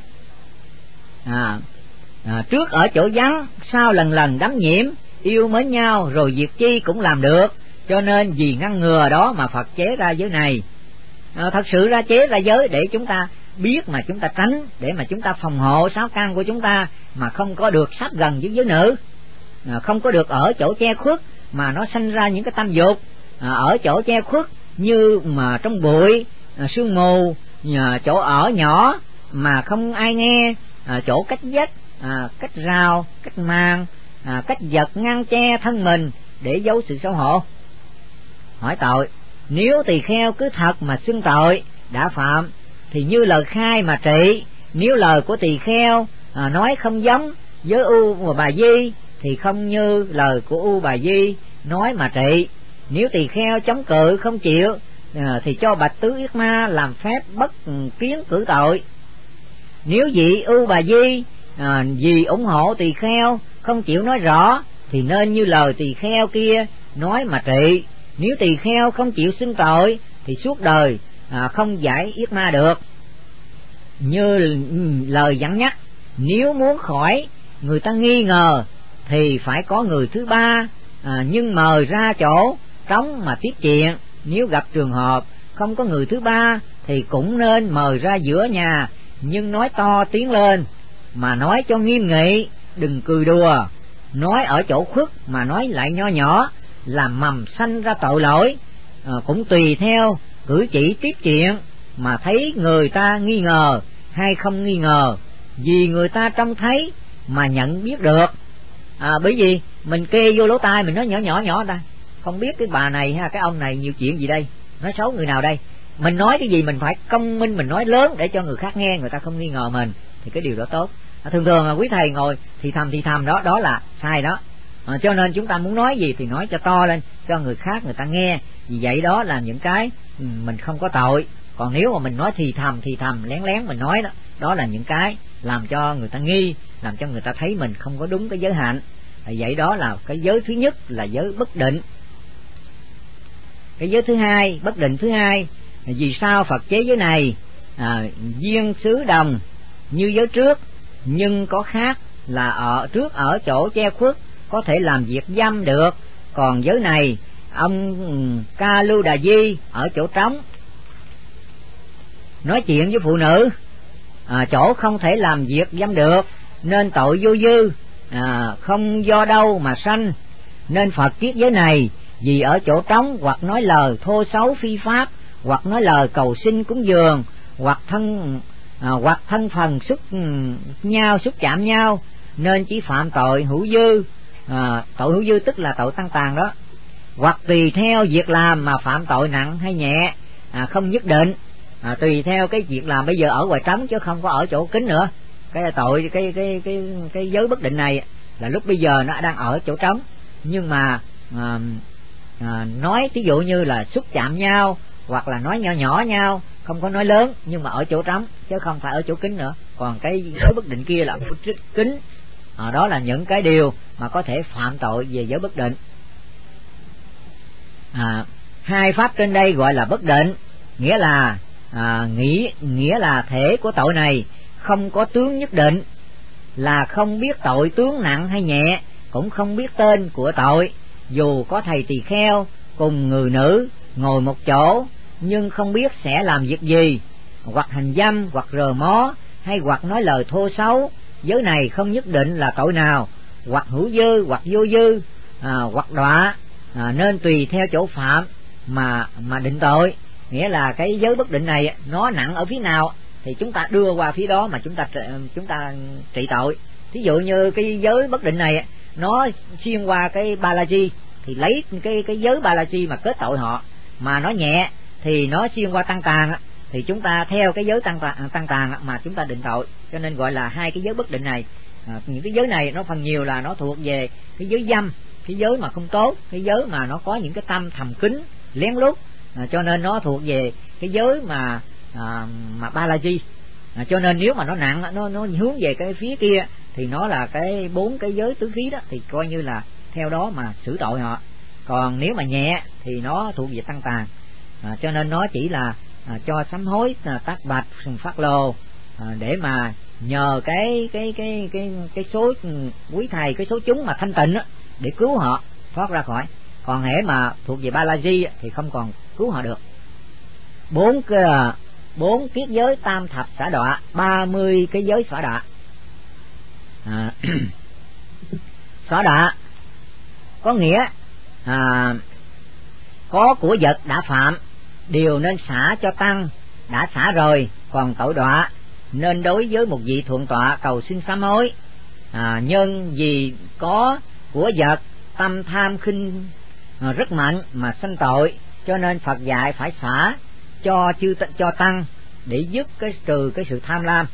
Trước ở chỗ vắng, sau lần lần đắm nhiễm, yêu mến nhau rồi việc chi cũng làm được. Cho nên vì ngăn ngừa đó mà Phật chế ra giới này. Thật sự ra chế ra giới để chúng ta biết mà chúng ta tránh, để mà chúng ta phòng hộ 6 căn của chúng ta mà không có được sát gần với giới nữ, không có được ở chỗ che khuất mà nó sanh ra những cái tâm dục, ở chỗ che khuất như mà trong bụi, sương mù, chỗ ở nhỏ mà không ai nghe, chỗ cách vách, cách rào, cách màn, cách vật ngăn che thân mình để giấu sự xấu hổ. Hỏi tội, nếu tỳ kheo cứ thật mà xưng tội đã phạm thì như lời khai mà trị. Nếu lời của tỳ kheo nói không giống với U và Bà Di thì không như lời của U Bà Di nói mà trị. Nếu tỳ kheo chống cự không chịu thì cho Bạch Tứ Yết Ma làm phép bất kiến cử tội. Nếu vị U Bà Di vì ủng hộ tỳ kheo không chịu nói rõ thì nên như lời tỳ kheo kia nói mà trị. Nếu tỳ kheo không chịu xưng tội thì suốt đời không giải Yết Ma được. Như lời dẫn nhắc, nếu muốn khỏi người ta nghi ngờ thì phải có người thứ ba, nhưng mời ra chỗ trống mà tiếp chuyện. Nếu gặp trường hợp không có người thứ ba thì cũng nên mời ra giữa nhà, nhưng nói to tiếng lên mà nói cho nghiêm nghị, đừng cười đùa. Nói ở chỗ khuất mà nói lại nho nhỏ làm mầm sanh ra tội lỗi. Cũng tùy theo cử chỉ tiếp chuyện mà thấy người ta nghi ngờ hay không nghi ngờ, vì người ta trông thấy mà nhận biết được. Bởi vì mình kê vô lỗ tai mình nói nhỏ nhỏ ta không biết cái bà này hay cái ông này nhiều chuyện gì đây, nói xấu người nào đây. Mình nói cái gì mình phải công minh, mình nói lớn để cho người khác nghe, người ta không nghi ngờ mình, thì cái điều đó tốt. Thường thường là quý thầy ngồi thì thầm đó là sai đó. Cho nên chúng ta muốn nói gì thì nói cho to lên cho người khác người ta nghe, vì vậy đó là những cái mình không có tội. Còn nếu mà mình nói thì thầm lén mình nói đó là những cái làm cho người ta nghi, làm cho người ta thấy mình không có đúng cái giới hạnh. Vậy đó là cái giới thứ nhất là giới bất định. Cái giới thứ hai, bất định thứ hai, vì sao Phật chế giới này? Duyên xứ đồng như giới trước, nhưng có khác là ở trước ở chỗ che khuất có thể làm việc dâm được. Còn giới này ông Ca Lưu Đà Di ở chỗ trống nói chuyện với phụ nữ, chỗ không thể làm việc dâm được, nên tội vô dư, không do đâu mà sanh. Nên Phật kiết giới này vì ở chỗ trống hoặc nói lời thô xấu phi pháp, hoặc nói lời cầu xin cúng dường, hoặc thân phần xúc chạm nhau, nên chỉ phạm tội hữu dư. Tội hữu dư tức là tội tăng tàn đó. Hoặc tùy theo việc làm mà phạm tội nặng hay nhẹ, không nhất định. Tùy theo cái việc làm bây giờ ở ngoài trống chứ không có ở chỗ kín nữa. Cái tội cái giới bất định này là lúc bây giờ nó đang ở chỗ trống, nhưng mà nói ví dụ như là xúc chạm nhau, hoặc là nói nhỏ nhau, không có nói lớn nhưng mà ở chỗ trống chứ không phải ở chỗ kín nữa. Còn cái giới bất định kia là kín, đó là những cái điều mà có thể phạm tội về giới bất định. Hai pháp trên đây gọi là bất định, nghĩa là thể của tội này không có tướng nhất định, là không biết tội tướng nặng hay nhẹ, cũng không biết tên của tội. Dù có thầy tỳ kheo cùng người nữ ngồi một chỗ, nhưng không biết sẽ làm việc gì, hoặc hành dâm, hoặc rờ mó, hay hoặc nói lời thô xấu. Giới này không nhất định là tội nào, hoặc hữu dư, hoặc vô dư, hoặc đọa, nên tùy theo chỗ phạm mà định tội. Nghĩa là cái giới bất định này nó nặng ở phía nào thì chúng ta đưa qua phía đó mà chúng ta trị tội. Thí dụ như cái giới bất định này nó xuyên qua cái Balaji thì lấy cái giới Balaji mà kết tội họ, mà nó nhẹ thì nó xuyên qua tăng tàn thì chúng ta theo cái giới tăng tàn mà chúng ta định tội. Cho nên gọi là hai cái giới bất định này. Những cái giới này nó phần nhiều là nó thuộc về cái giới dâm, cái giới mà không tốt, cái giới mà nó có những cái tâm thầm kín lén lút, cho nên nó thuộc về cái giới mà Balaji. Cho nên nếu mà nó nặng, nó hướng về cái phía kia thì nó là cái 4 cái giới tứ khí đó, thì coi như là theo đó mà xử tội họ. Còn nếu mà nhẹ thì nó thuộc về tăng tàn, cho nên nó chỉ là cho sám hối, tác bạch, phát lồ, để mà nhờ cái số quý thầy, cái số chúng mà thanh tịnh để cứu họ thoát ra khỏi. Còn hễ mà thuộc về Balaji thì không còn cứu họ được. 4 kiết giới tam thập xả đọa, 30 cái giới xả đọa. Xả đọa có nghĩa có của vật đã phạm, điều nên xả cho tăng đã xả rồi, còn tội đọa nên đối với một vị thượng tọa cầu xin sám hối. Nhân vì có của vật, tâm tham khinh rất mạnh mà sanh tội, cho nên Phật dạy phải xả cho tăng để giúp trừ cái sự tham lam.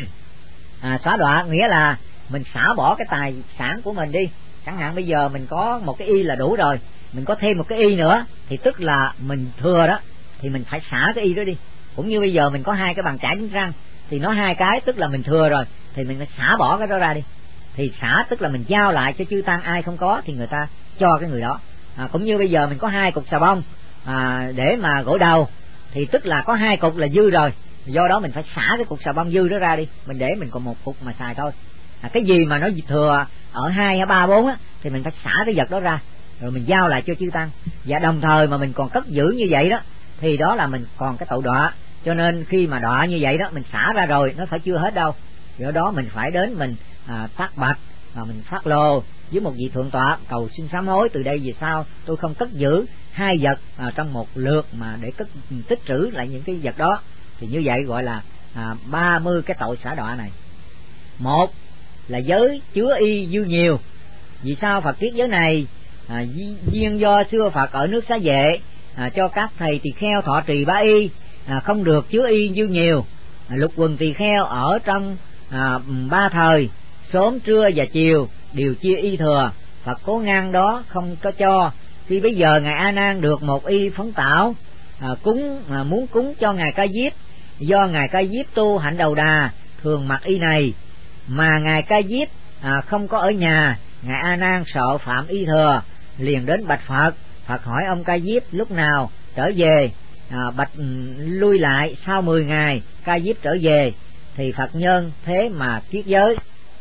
Xả đọa nghĩa là mình xả bỏ cái tài sản của mình đi. Chẳng hạn bây giờ mình có một cái y là đủ rồi, mình có thêm một cái y nữa thì tức là mình thừa đó, thì mình phải xả cái y đó đi. Cũng như bây giờ mình có 2 cái bàn chải đánh răng thì nó 2 cái tức là mình thừa rồi, thì mình phải xả bỏ cái đó ra đi. Thì xả tức là mình giao lại cho chư tăng, ai không có thì người ta cho cái người đó. Cũng như bây giờ mình có 2 cục xà bông để mà gội đầu thì tức là có 2 cục là dư rồi, do đó mình phải xả cái cục xà bông dư đó ra đi, mình để mình còn 1 cục mà xài thôi. Cái gì mà nó thừa ở 2 hay 3, 4 thì mình phải xả cái vật đó ra rồi mình giao lại cho chư tăng. Và đồng thời mà mình còn cất giữ như vậy đó thì đó là mình còn cái tội đọa. Cho nên khi mà đọa như vậy đó, mình xả ra rồi nó phải chưa hết đâu, do đó mình phải đến mình tác bạch và mình phát lô với một vị thượng tọa cầu xin sám hối, từ đây về sau tôi không cất giữ 2 vật trong một lượt mà để tích trữ lại những cái vật đó. Thì như vậy gọi là 30 cái tội xả đọa này. Một là giới chứa y dư nhiều. Vì sao Phật viết giới này? Duyên do xưa Phật ở nước Xá Vệ cho các thầy tỳ kheo thọ trì 3 y, không được chứa y dư nhiều. Lục quần tỳ kheo ở trong 3 thời, sớm, trưa và chiều đều chia y thừa. Phật cố ngăn đó không có cho. Khi bây giờ ngài A Nan được một y phấn tảo, muốn cúng cho ngài Ca Diếp, do ngài Ca Diếp tu hạnh đầu đà thường mặc y này, mà ngài Ca Diếp không có ở nhà. Ngài A Nan sợ phạm y thừa, liền đến bạch Phật. Phật hỏi ông Ca Diếp lúc nào trở về. Bạch lui lại sau 10 ngày Ca Diếp trở về, thì Phật nhân thế mà kiết giới.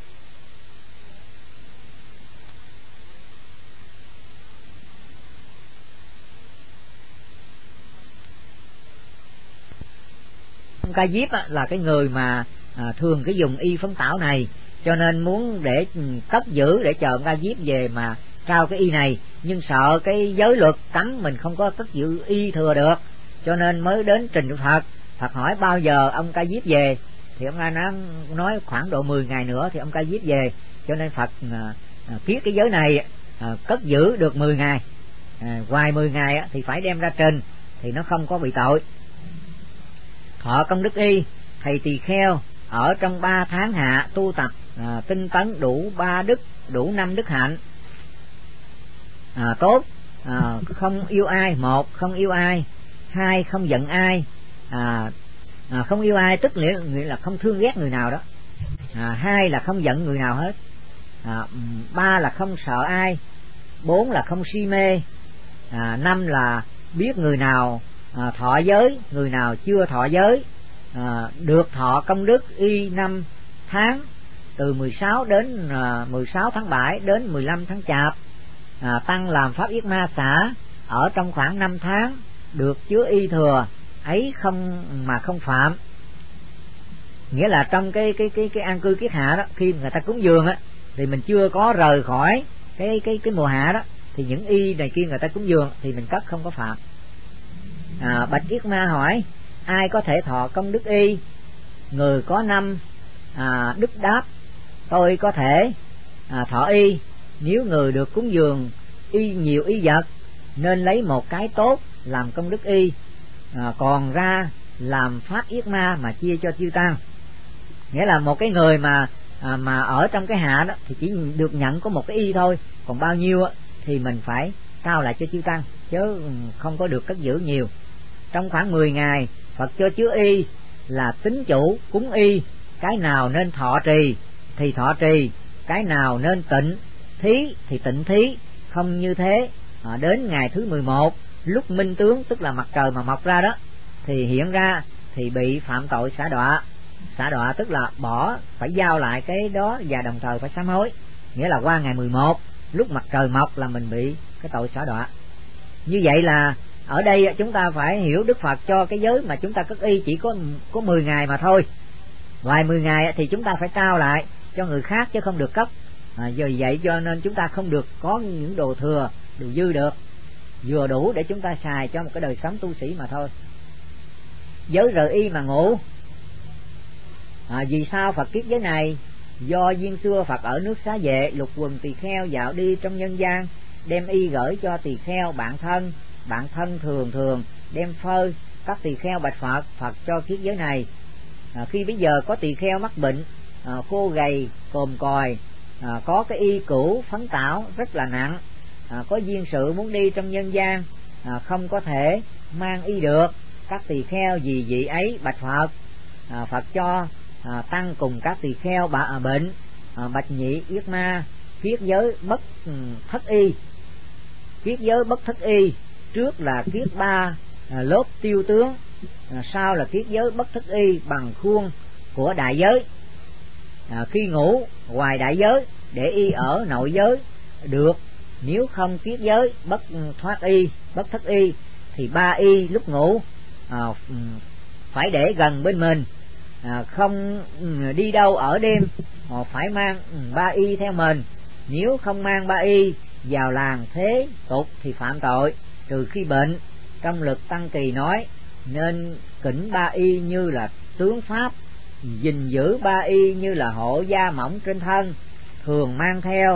Ông Ca Diếp là cái người mà thường cái dùng y phấn tảo này, cho nên muốn để cất giữ để chờ ông Ca Diếp về mà trao cái y này, nhưng sợ cái giới luật cấm mình không có cất giữ y thừa được, cho nên mới đến trình Phật. Phật hỏi bao giờ ông Ca Diếp về, thì ông A Nan nói khoảng độ 10 ngày nữa thì ông Ca Diếp về, cho nên Phật kiết cái giới này cất giữ được 10 ngày. Ngoài 10 ngày thì phải đem ra trình thì nó không có bị tội. Thọ công đức y, thầy tỳ kheo ở trong 3 tháng hạ tu tập tinh tấn đủ 3 đức, đủ 5 đức hạnh tốt. Không yêu ai. 1. Không yêu ai. 2. Không giận ai. Không yêu ai tức nghĩa là không thương ghét người nào đó. 2 là không giận người nào hết. 3 là không sợ ai. 4 là không si mê. 5 là biết người nào thọ giới, người nào chưa thọ giới, được thọ công đức y 5 tháng, từ 16 đến 16 tháng 7 đến 15 tháng Chạp. Tăng làm pháp yết ma xả ở trong khoảng 5 tháng, được chứa y thừa ấy không phạm. Nghĩa là trong cái an cư kiết hạ đó, khi người ta cúng dường á thì mình chưa có rời khỏi cái mùa hạ đó, thì những y này kia người ta cúng dường thì mình cất không có phạm. Bạch Yết Ma hỏi: ai có thể thọ công đức y? Người có 5 đức đáp: tôi có thể thọ y. Nếu người được cúng dường y nhiều y vật, nên lấy một cái tốt làm công đức y, còn ra làm pháp yết ma mà chia cho chư tăng. Nghĩa là một cái người mà ở trong cái hạ đó thì chỉ được nhận có một cái y thôi, còn bao nhiêu thì mình phải trao lại cho chư tăng, chứ không có được cất giữ nhiều. Trong khoảng 10 ngày Phật cho chứa y là tính chủ cúng y, cái nào nên thọ trì thì thọ trì, cái nào nên tịnh thí thì tịnh thí. Không như thế, đến ngày thứ 11 lúc minh tướng, tức là mặt trời mà mọc ra đó, thì hiện ra thì bị phạm tội xả đọa. Xả đọa tức là bỏ, phải giao lại cái đó và đồng thời phải sám hối. Nghĩa là qua ngày 11 lúc mặt trời mọc là mình bị cái tội xả đọa. Như vậy là ở đây chúng ta phải hiểu Đức Phật cho cái giới mà chúng ta cất y chỉ có 10 ngày mà thôi. Ngoài 10 ngày thì chúng ta phải trao lại cho người khác chứ không được cấp. Vì vậy cho nên chúng ta không được có những đồ thừa, đồ dư được, vừa đủ để chúng ta xài cho một cái đời sống tu sĩ mà thôi. Giới rời y mà ngủ. Vì sao Phật kiết giới này? Do duyên xưa Phật ở nước Xá Vệ, lục quần tỳ kheo dạo đi trong nhân gian, đem y gửi cho tỳ kheo bạn thân thường đem phơi. Các tỳ kheo bạch Phật, Phật cho kiết giới này. Khi bây giờ có tỳ kheo mắc bệnh, khô gầy còm còi, có cái y cũ phấn tảo rất là nặng, có duyên sự muốn đi trong nhân gian, không có thể mang y được. Các tỳ kheo vì vậy ấy bạch Phật, Phật cho tăng cùng các tỳ kheo bệnh. Bạch Nhị Yết Ma, kiết giới bất thất y. Kiết giới bất thất y, trước là kiết 3 lớp tiêu tướng, sau là kiết giới bất thất y bằng khuôn của đại giới. Khi ngủ ngoài đại giới để y ở nội giới được, nếu không kiết giới bất thoát y, bất thất y thì 3 y lúc ngủ phải để gần bên mình, không đi đâu ở đêm phải mang 3 y theo mình. Nếu không mang 3 y vào làng thế tục thì phạm tội, trừ khi bệnh. Trong lực Tăng Kỳ nói nên kỉnh 3 y như là tướng pháp, gìn giữ 3 y như là hộ da mỏng trên thân, thường mang theo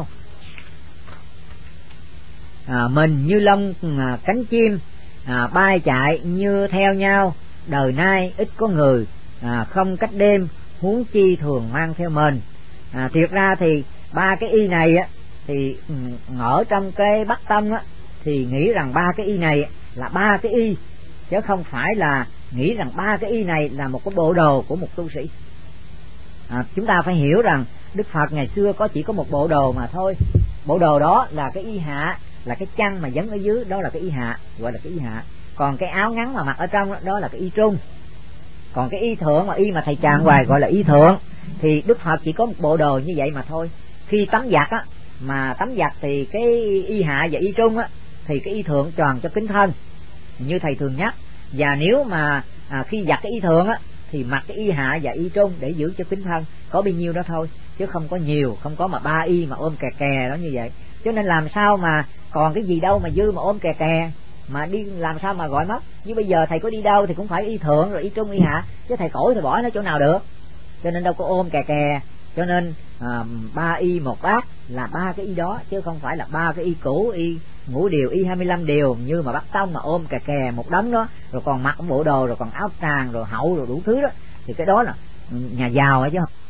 mình như lông cánh chim, bay chạy như theo nhau. Đời nay ít có người không cách đêm, huống chi thường mang theo mình. Thiệt ra thì 3 cái y này thì ở trong cái Bắc Tông thì nghĩ rằng 3 cái y này là 3 cái y, chứ không phải là nghĩ rằng 3 cái y này là một cái bộ đồ của một tu sĩ. Chúng ta phải hiểu rằng Đức Phật ngày xưa chỉ có một bộ đồ mà thôi. Bộ đồ đó là cái y hạ, là cái chăn mà dấn ở dưới, đó là cái y hạ, gọi là cái y hạ. Còn cái áo ngắn mà mặc ở trong đó là cái y trung. Còn cái y thượng, mà y mà thầy tràng hoài gọi là y thượng. Thì Đức Phật chỉ có một bộ đồ như vậy mà thôi. Khi tắm giặt mà tắm giặt thì cái y hạ và y trung thì cái y thượng tròn cho kính thân như thầy thường nhắc. Và nếu mà khi giặt cái y thượng thì mặc cái y hạ và y trung để giữ cho kính thân, có bao nhiêu đó thôi, chứ không có nhiều, không có mà 3 y mà ôm kè kè đó như vậy. Cho nên làm sao mà còn cái gì đâu mà dư mà ôm kè kè mà đi, làm sao mà gọi mất. Như bây giờ thầy có đi đâu thì cũng phải y thượng rồi y trung y hạ, chứ thầy cổi thì bỏ nó chỗ nào được. Cho nên đâu có ôm kè kè. Cho nên 3 y một bát là 3 cái y đó, chứ không phải là 3 cái y cũ, y ngũ điều, y 25 điều như mà Bắc Tông mà ôm kè kè một đống đó, rồi còn mặc bộ đồ, rồi còn áo tràng, rồi hậu, rồi đủ thứ đó. Thì cái đó là nhà giàu ấy chứ.